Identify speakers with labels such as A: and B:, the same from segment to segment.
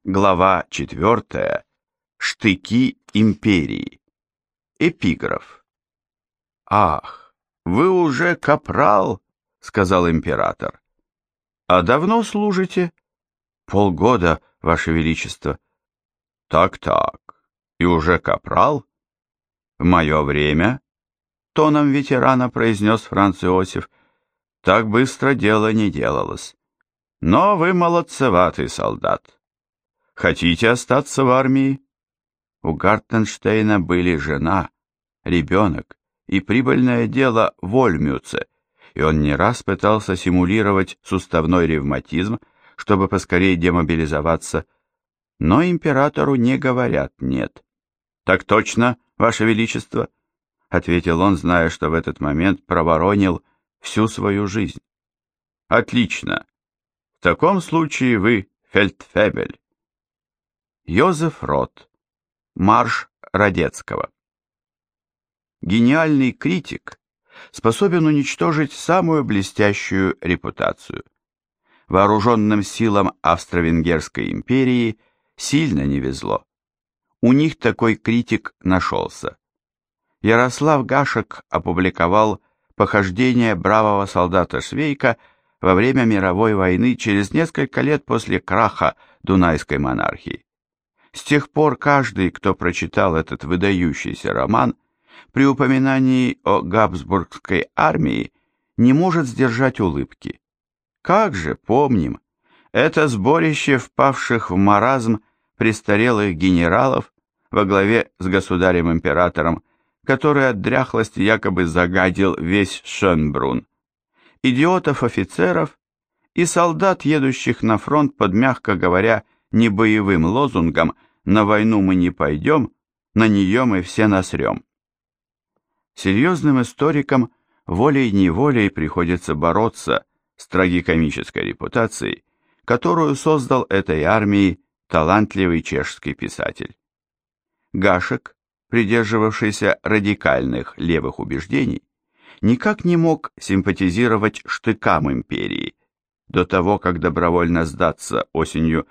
A: Глава 4. Штыки империи. Эпиграф. «Ах, вы уже капрал», — сказал император. «А давно служите?» «Полгода, Ваше Величество». «Так-так, и уже капрал?» «В мое время», — тоном ветерана произнес Франц Иосиф, — «так быстро дело не делалось. Но вы молодцеватый солдат. Хотите остаться в армии?» У Гартенштейна были жена, ребенок и прибыльное дело в Ольмюце, и он не раз пытался симулировать суставной ревматизм, чтобы поскорее демобилизоваться, но императору не говорят «нет». «Так точно, Ваше Величество», — ответил он, зная, что в этот момент проворонил всю свою жизнь. «Отлично. В таком случае вы фельдфебель». Йозеф Рот. Марш Радецкого. Гениальный критик способен уничтожить самую блестящую репутацию. Вооруженным силам Австро-Венгерской империи сильно не везло. У них такой критик нашелся. Ярослав Гашек опубликовал «Похождения бравого солдата Швейка» во время мировой войны через несколько лет после краха Дунайской монархии. С тех пор каждый, кто прочитал этот выдающийся роман, при упоминании о Габсбургской армии не может сдержать улыбки. Как же помним, это сборище впавших в маразм престарелых генералов во главе с государем-императором, который от дряхлости якобы загадил весь Шönbrunn, идиотов-офицеров и солдат, едущих на фронт под, мягко говоря, небоевым лозунгом «На войну мы не пойдем, на нее мы все насрем». Серьезным историкам волей-неволей приходится бороться с трагикомической репутацией, которую создал этой армии талантливый чешский писатель. Гашек, придерживавшийся радикальных левых убеждений, никак не мог симпатизировать штыкам империи, до того, как добровольно сдаться осенью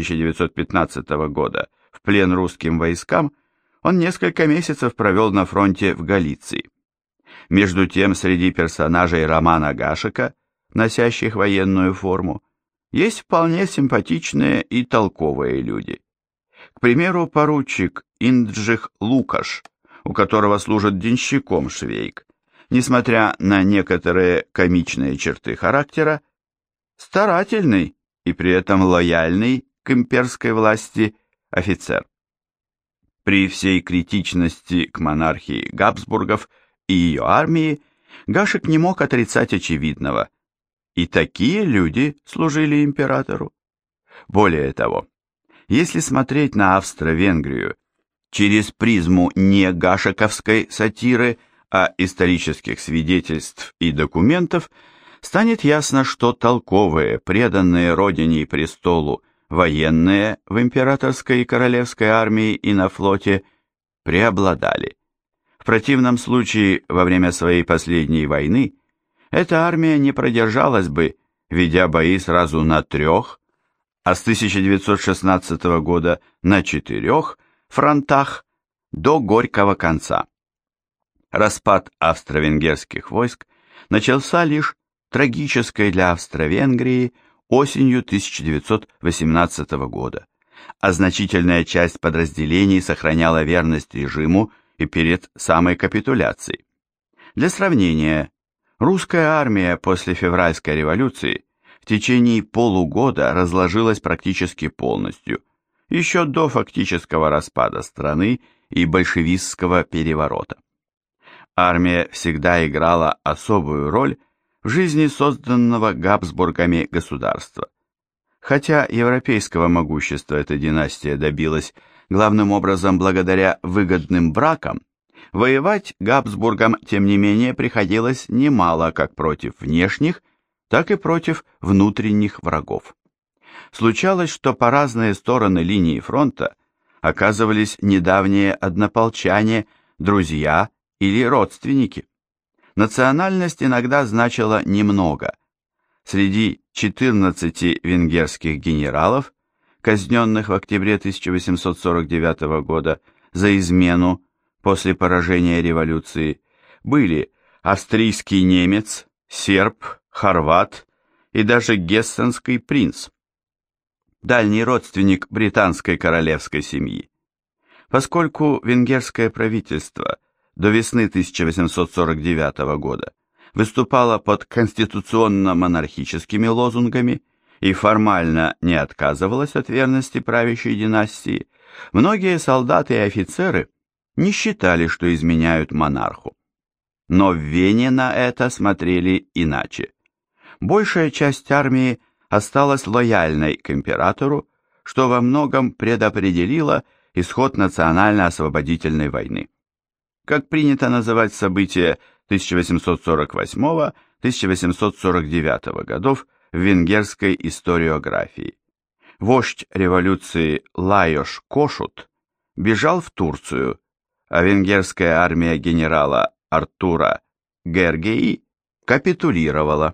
A: 1915 года в плен русским войскам, он несколько месяцев провел на фронте в Галиции. Между тем, среди персонажей романа Гашека, носящих военную форму, есть вполне симпатичные и толковые люди. К примеру, поручик Инджих Лукаш, у которого служит денщиком Швейк, несмотря на некоторые комичные черты характера, старательный и при этом лояльный к имперской власти офицер. При всей критичности к монархии Габсбургов и ее армии Гашек не мог отрицать очевидного. И такие люди служили императору. Более того, если смотреть на Австро-Венгрию через призму не гашековской сатиры, а исторических свидетельств и документов, станет ясно, что толковые, преданные родине и престолу военные в императорской и королевской армии и на флоте преобладали. В противном случае, во время своей последней войны, эта армия не продержалась бы, ведя бои сразу на 3, а с 1916 года на 4 фронтах до горького конца. Распад австро-венгерских войск начался лишь трагической для Австро-Венгрии осенью 1918 года, а значительная часть подразделений сохраняла верность режиму и перед самой капитуляцией. Для сравнения, русская армия после февральской революции в течение полугода разложилась практически полностью, еще до фактического распада страны и большевистского переворота. Армия всегда играла особую роль в жизни созданного Габсбургами государства. Хотя европейского могущества эта династия добилась главным образом благодаря выгодным бракам, воевать Габсбургам, тем не менее, приходилось немало как против внешних, так и против внутренних врагов. Случалось, что по разные стороны линии фронта оказывались недавние однополчане, друзья или родственники. Национальность иногда значила немного. Среди 14 венгерских генералов, казненных в октябре 1849 года за измену после поражения революции, были австрийский немец, серб, хорват и даже гессенский принц, дальний родственник британской королевской семьи. Поскольку венгерское правительство до весны 1849 года выступало под конституционно-монархическими лозунгами и формально не отказывалось от верности правящей династии, многие солдаты и офицеры не считали, что изменяют монарху. Но в Вене на это смотрели иначе. Большая часть армии осталась лояльной к императору, что во многом предопределило исход национально-освободительной войны. Как принято называть события 1848-1849 годов в венгерской историографии. Вождь революции Лайош Кошут бежал в Турцию, а венгерская армия генерала Артура Гергеи капитулировала.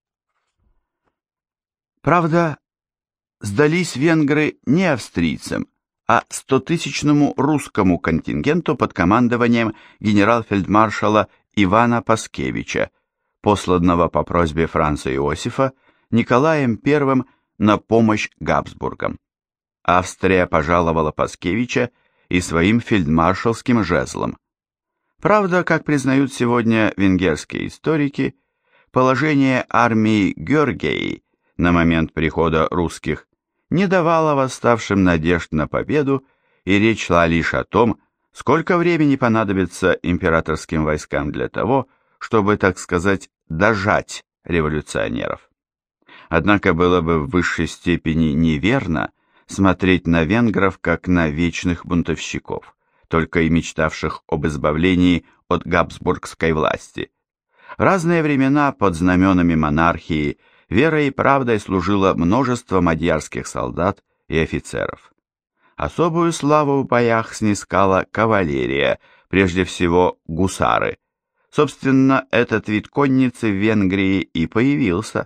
A: Правда, сдались венгры не австрийцам, а 100-тысячному русскому контингенту под командованием генерал-фельдмаршала Ивана Паскевича, посланного по просьбе Франца Иосифа Николаем I на помощь Габсбургам. Австрия пожаловала Паскевича и своим фельдмаршалским жезлом. Правда, как признают сегодня венгерские историки, положение армии Георгии на момент прихода русских не давало восставшим надежд на победу, и речь шла лишь о том, сколько времени понадобится императорским войскам для того, чтобы, так сказать, дожать революционеров. Однако было бы в высшей степени неверно смотреть на венгров как на вечных бунтовщиков, только и мечтавших об избавлении от габсбургской власти. В разные времена под знаменами монархии верой и правдой служило множество мадьярских солдат и офицеров. Особую славу в боях снискала кавалерия, прежде всего гусары. Собственно, этот вид конницы в Венгрии и появился.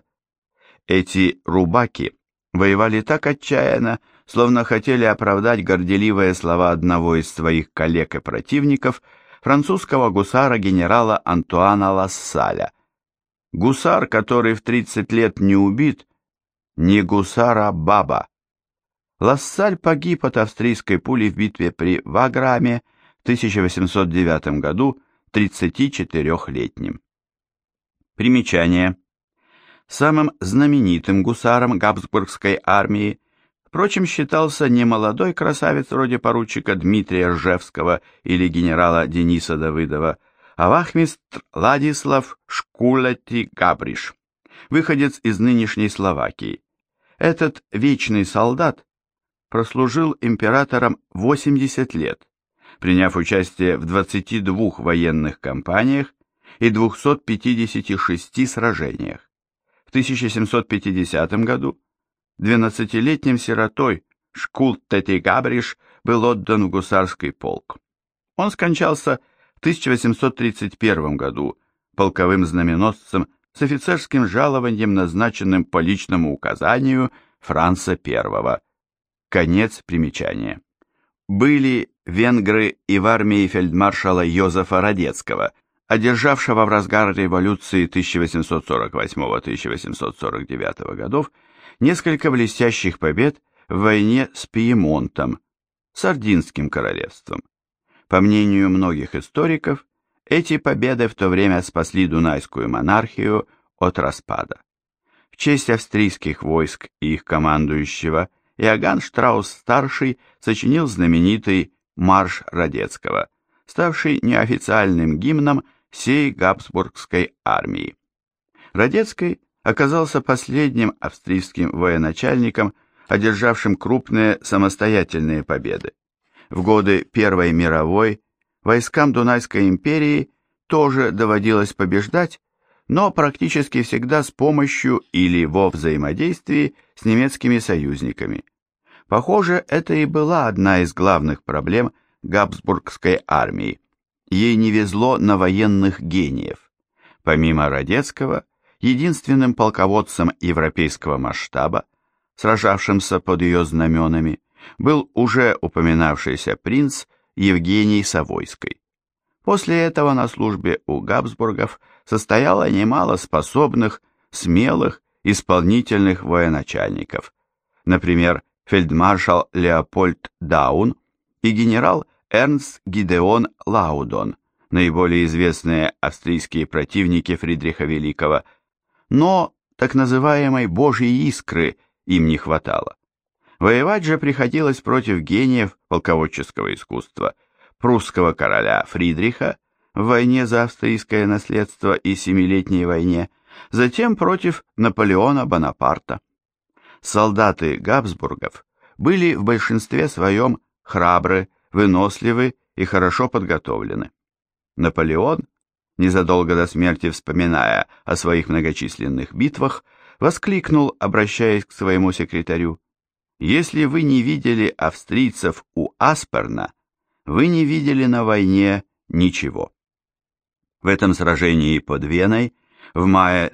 A: Эти рубаки воевали так отчаянно, словно хотели оправдать горделивые слова одного из своих коллег и противников, французского гусара генерала Антуана Лассаля. Гусар, который в 30 лет не убит, не гусар, а баба. Лассаль погиб от австрийской пули в битве при Ваграме в 1809 году, 34-летним. Примечание. Самым знаменитым гусаром габсбургской армии, впрочем, считался не молодой красавец вроде поручика Дмитрия Ржевского или генерала Дениса Давыдова, а вахмистр Ладислав Шкулети-Габриш, выходец из нынешней Словакии. Этот вечный солдат прослужил императором 80 лет, приняв участие в 22 военных кампаниях и 256 сражениях. В 1750 году 12-летним сиротой Шкулети-Габриш был отдан в гусарский полк. Он скончался в 1831 году полковым знаменосцем с офицерским жалованием, назначенным по личному указанию Франца I. Конец примечания. Были венгры и в армии фельдмаршала Йозефа Радецкого, одержавшего в разгар революции 1848-1849 годов несколько блестящих побед в войне с Пьемонтом, Сардинским королевством. По мнению многих историков, эти победы в то время спасли Дунайскую монархию от распада. В честь австрийских войск и их командующего Иоганн Штраус-старший сочинил знаменитый «Марш Радецкого», ставший неофициальным гимном всей габсбургской армии. Радецкий оказался последним австрийским военачальником, одержавшим крупные самостоятельные победы. В годы Первой мировой войскам Дунайской империи тоже доводилось побеждать, но практически всегда с помощью или во взаимодействии с немецкими союзниками. Похоже, это и была одна из главных проблем габсбургской армии. Ей не везло на военных гениев. Помимо Радецкого, единственным полководцем европейского масштаба сражавшимся под ее знаменами, был уже упоминавшийся принц Евгений Савойский. После этого на службе у Габсбургов состояло немало способных, смелых, исполнительных военачальников, например, фельдмаршал Леопольд Даун и генерал Эрнст Гидеон Лаудон, наиболее известные австрийские противники Фридриха Великого, но так называемой «божьей искры» им не хватало. Воевать же приходилось против гениев полководческого искусства, прусского короля Фридриха в войне за австрийское наследство и Семилетней войне, затем против Наполеона Бонапарта. Солдаты Габсбургов были в большинстве своем храбры, выносливы и хорошо подготовлены. Наполеон, незадолго до смерти вспоминая о своих многочисленных битвах, воскликнул, обращаясь к своему секретарю: «Если вы не видели австрийцев у Асперна, вы не видели на войне ничего». В этом сражении под Веной в мае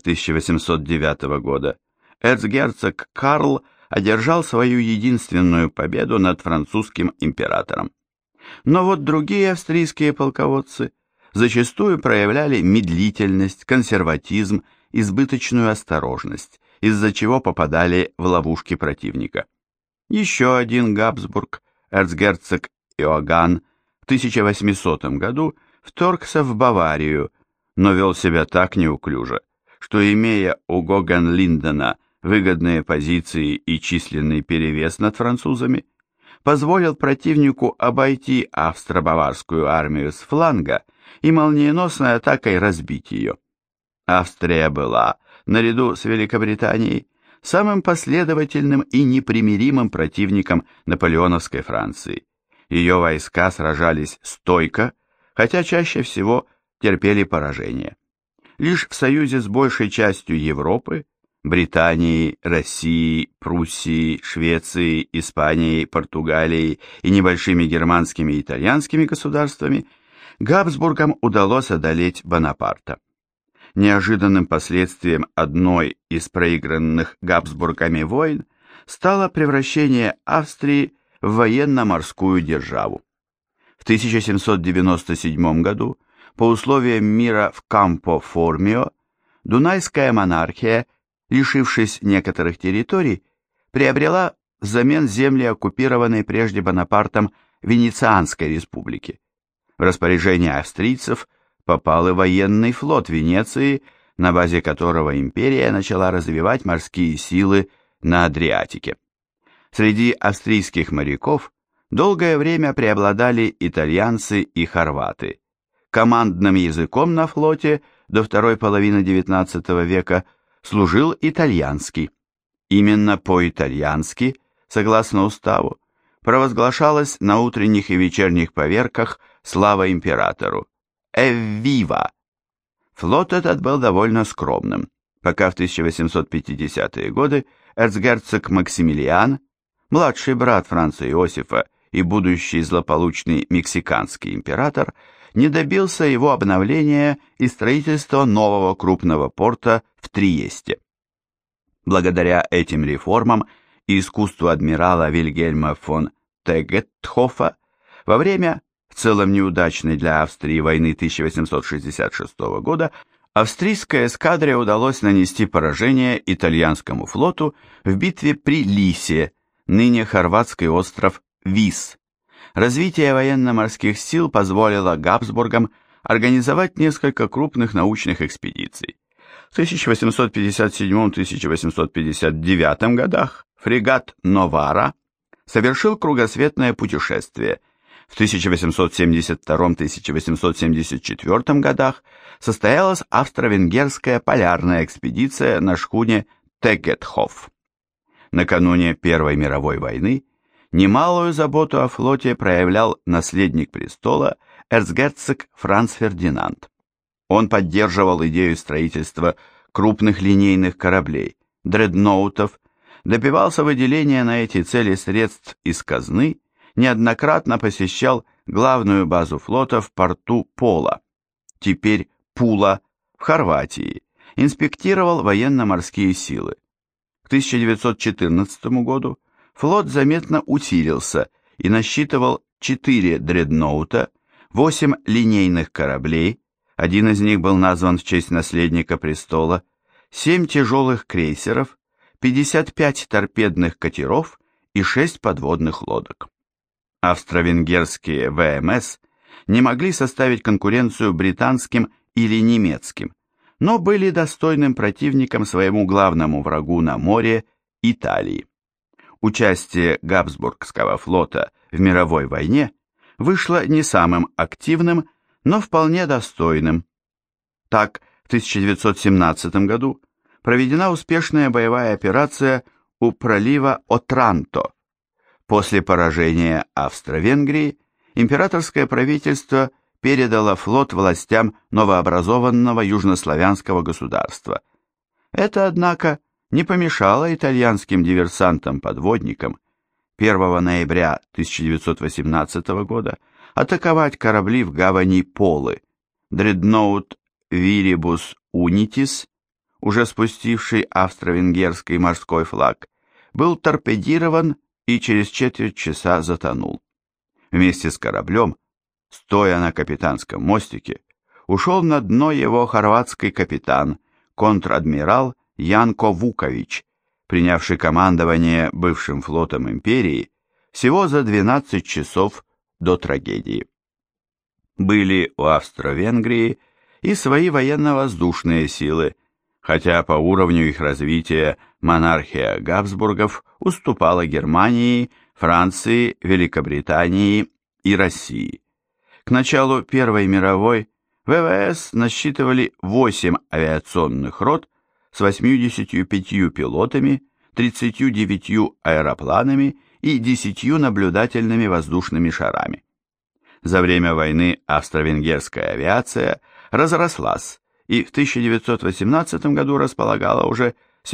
A: 1809 года эрцгерцог Карл одержал свою единственную победу над французским императором. Но вот другие австрийские полководцы зачастую проявляли медлительность, консерватизм, избыточную осторожность, из-за чего попадали в ловушки противника. Еще один Габсбург, эрцгерцог Иоганн, в 1800 году вторгся в Баварию, но вел себя так неуклюже, что, имея у Гогенлиндена выгодные позиции и численный перевес над французами, позволил противнику обойти австро-баварскую армию с фланга и молниеносной атакой разбить ее. Австрия была, наряду с Великобританией, самым последовательным и непримиримым противником наполеоновской Франции. Ее войска сражались стойко, хотя чаще всего терпели поражение. Лишь в союзе с большей частью Европы, Британией, Россией, Пруссией, Швецией, Испанией, Португалией и небольшими германскими и итальянскими государствами, Габсбургам удалось одолеть Бонапарта. Неожиданным последствием одной из проигранных Габсбургами войн стало превращение Австрии в военно-морскую державу. В 1797 году, по условиям мира в Кампо-Формио, Дунайская монархия, лишившись некоторых территорий, приобрела взамен земли, оккупированной прежде Бонапартом Венецианской республики. В распоряжение австрийцев попал и военный флот Венеции, на базе которого империя начала развивать морские силы на Адриатике. Среди австрийских моряков долгое время преобладали итальянцы и хорваты. Командным языком на флоте до второй половины XIX века служил итальянский. Именно по-итальянски, согласно уставу, провозглашалась на утренних и вечерних поверках слава императору «Эввива». Флот этот был довольно скромным, пока в 1850-е годы эрцгерцог Максимилиан, младший брат Франца Иосифа и будущий злополучный мексиканский император, не добился его обновления и строительства нового крупного порта в Триесте. Благодаря этим реформам и искусству адмирала Вильгельма фон Тегетхофа во время, в целом неудачной для Австрии, войны 1866 года, австрийской эскадре удалось нанести поражение итальянскому флоту в битве при Лисе, ныне хорватский остров Вис. Развитие военно-морских сил позволило Габсбургам организовать несколько крупных научных экспедиций. В 1857-1859 годах фрегат «Новара» совершил кругосветное путешествие. В 1872-1874 годах состоялась австро-венгерская полярная экспедиция на шхуне Тегетхоф. Накануне Первой мировой войны немалую заботу о флоте проявлял наследник престола эрцгерцог Франц Фердинанд. Он поддерживал идею строительства крупных линейных кораблей, дредноутов, добивался выделения на эти цели средств из казны, неоднократно посещал главную базу флота в порту Пола, теперь Пула, в Хорватии, инспектировал военно-морские силы. 1914 году флот заметно усилился и насчитывал 4 дредноута, 8 линейных кораблей, один из них был назван в честь наследника престола, 7 тяжелых крейсеров, 55 торпедных катеров и 6 подводных лодок. Австро-венгерские ВМС не могли составить конкуренцию британским или немецким, но были достойным противником своему главному врагу на море – Италии. Участие Габсбургского флота в мировой войне вышло не самым активным, но вполне достойным. Так, в 1917 году проведена успешная боевая операция у пролива Отранто. После поражения Австро-Венгрии императорское правительство передало флот властям новообразованного южнославянского государства. Это, однако, не помешало итальянским диверсантам-подводникам 1 ноября 1918 года атаковать корабли в гавани Полы. Дредноут Вирибус Унитис, уже спустивший австро-венгерский морской флаг, был торпедирован и через четверть часа затонул. Вместе с кораблем, стоя на капитанском мостике, ушел на дно его хорватский капитан, контр-адмирал Янко Вукович, принявший командование бывшим флотом империи всего за 12 часов до трагедии. Были у Австро-Венгрии и свои военно-воздушные силы, хотя по уровню их развития монархия Габсбургов уступала Германии, Франции, Великобритании и России. К началу Первой мировой ВВС насчитывали 8 авиационных рот с 85 пилотами, 39 аэропланами и 10 наблюдательными воздушными шарами. За время войны австро-венгерская авиация разрослась и в 1918 году располагала уже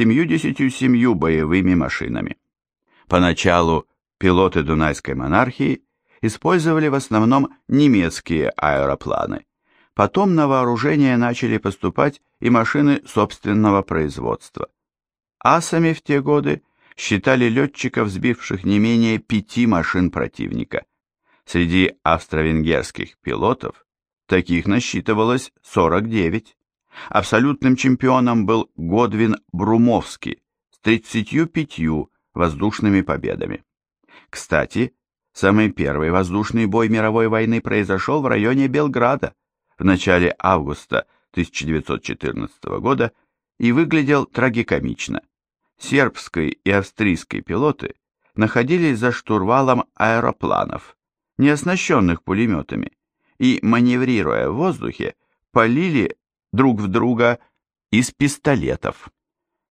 A: 77 боевыми машинами. Поначалу пилоты Дунайской монархии использовали в основном немецкие аэропланы. Потом на вооружение начали поступать и машины собственного производства. Асами в те годы считали летчиков, сбивших не менее 5 машин противника. Среди австро-венгерских пилотов таких насчитывалось 49. Абсолютным чемпионом был Годвин Брумовский с 35 воздушными победами. Кстати, самый первый воздушный бой мировой войны произошел в районе Белграда в начале августа 1914 года и выглядел трагикомично. Сербский и австрийский пилоты находились за штурвалом аэропланов, не оснащенных пулеметами, и, маневрируя в воздухе, палили друг в друга из пистолетов.